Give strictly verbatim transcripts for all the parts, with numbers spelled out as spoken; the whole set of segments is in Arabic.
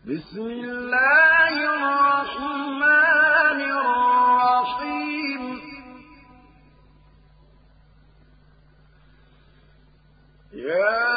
بسم الله الرحمن الرحيم. يا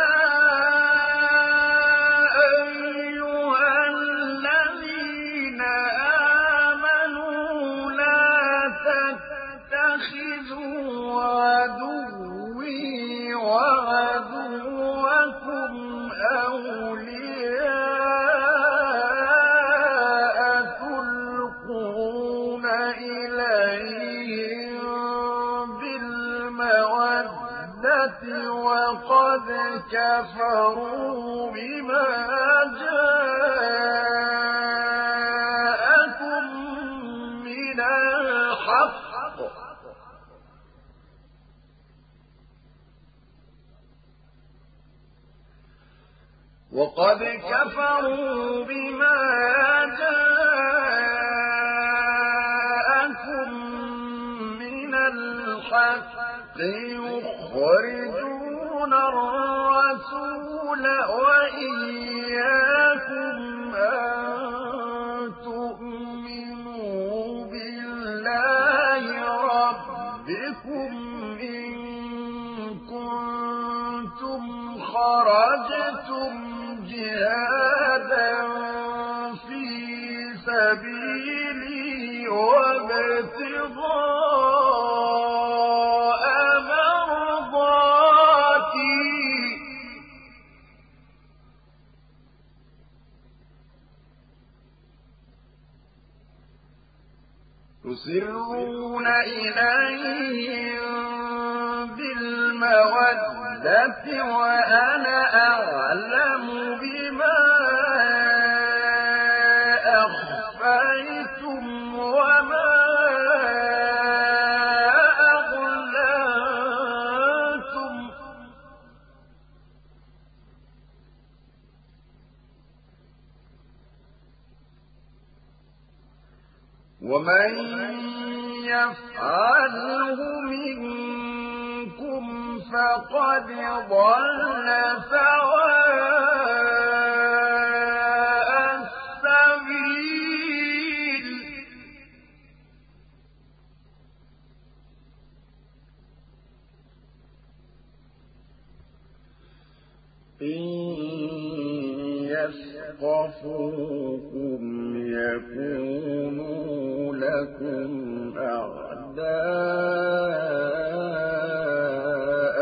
وقد كفروا بما جاءكم من الحق وقد كفروا بما جاءكم من الحق يخرجون الرسول وإياكم أن تؤمنوا بالله ربكم إن كنتم خرجتم جهادا في سبيلي وابتغاء تسرون إليهم بالمودة وأنا أعلم بما أخفيتم وما أعلنتم ومن يفعله منكم فقد ضل سواء السبيل. إن يثقفوكم يكونوا لكم أعداء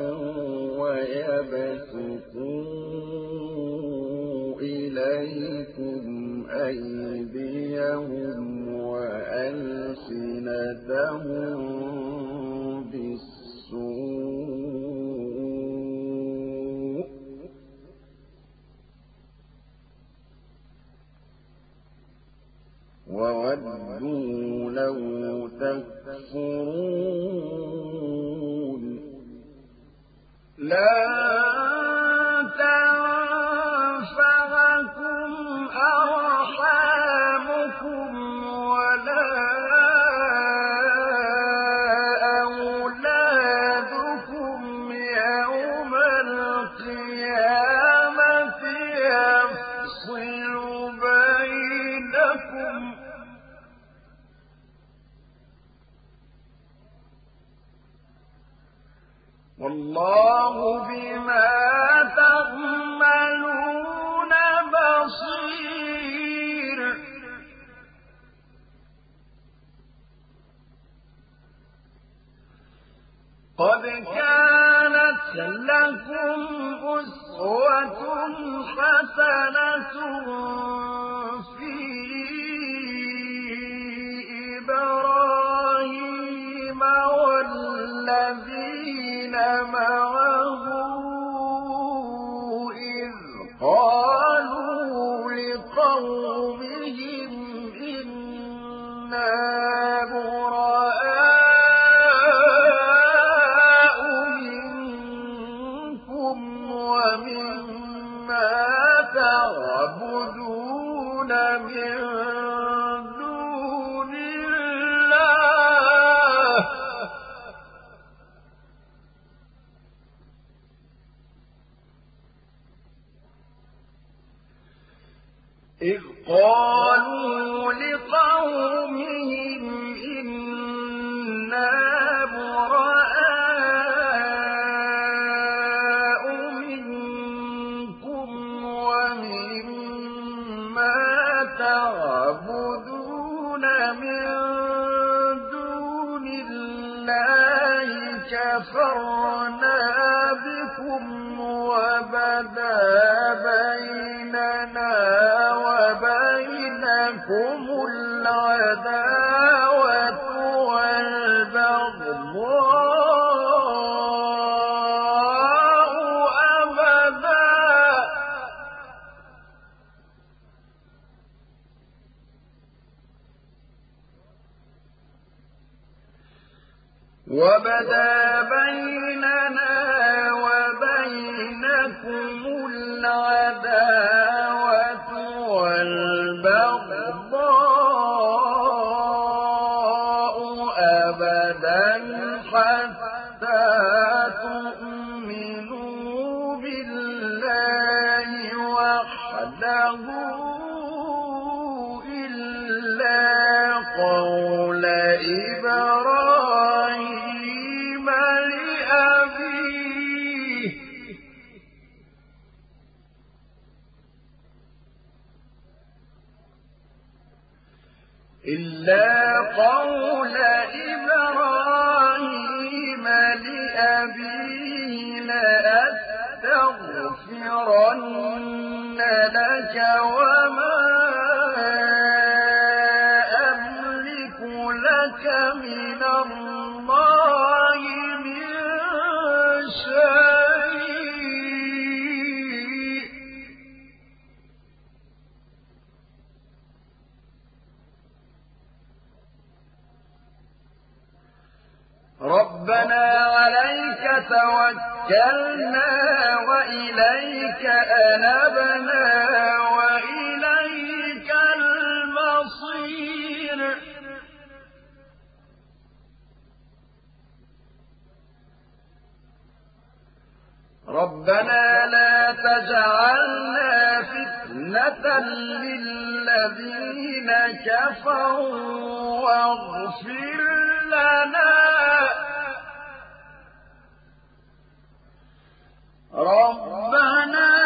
ويبسطوا إليكم أيديهم وألسنتهم بالسوء وودوا لو تكفرون. لا تنفعكم أرحامكم ولا أولادكم يوم القيامة يفصل بينكم والله بما تعملون بصير. قد كانت لكم أسوة حسنة في إبراهيم والذين معه إذ قالوا لقومهم إنا براء منكم ومما تعبدون من دون الله إذ قالوا لقومهم إنا براء منكم ومما تعبدون من دون الله كفرنا بكم وبدا بيننا وبينكم العداوة والبغضاء أبدا وبدا بيننا وبينكم العداوة والبغضاء أبدا حتى تؤمنوا بالله وحده إلا قول إبراهيم لأبيه إلا قول إبراهيم لأبيه لأستغفرن لك وما أملك لك من الله من شيء ربنا عليك توكلنا وإليك أنبنا وإليك المصير ربنا لا تجعلنا فتنة للذين كفروا واغفر لنا ربنا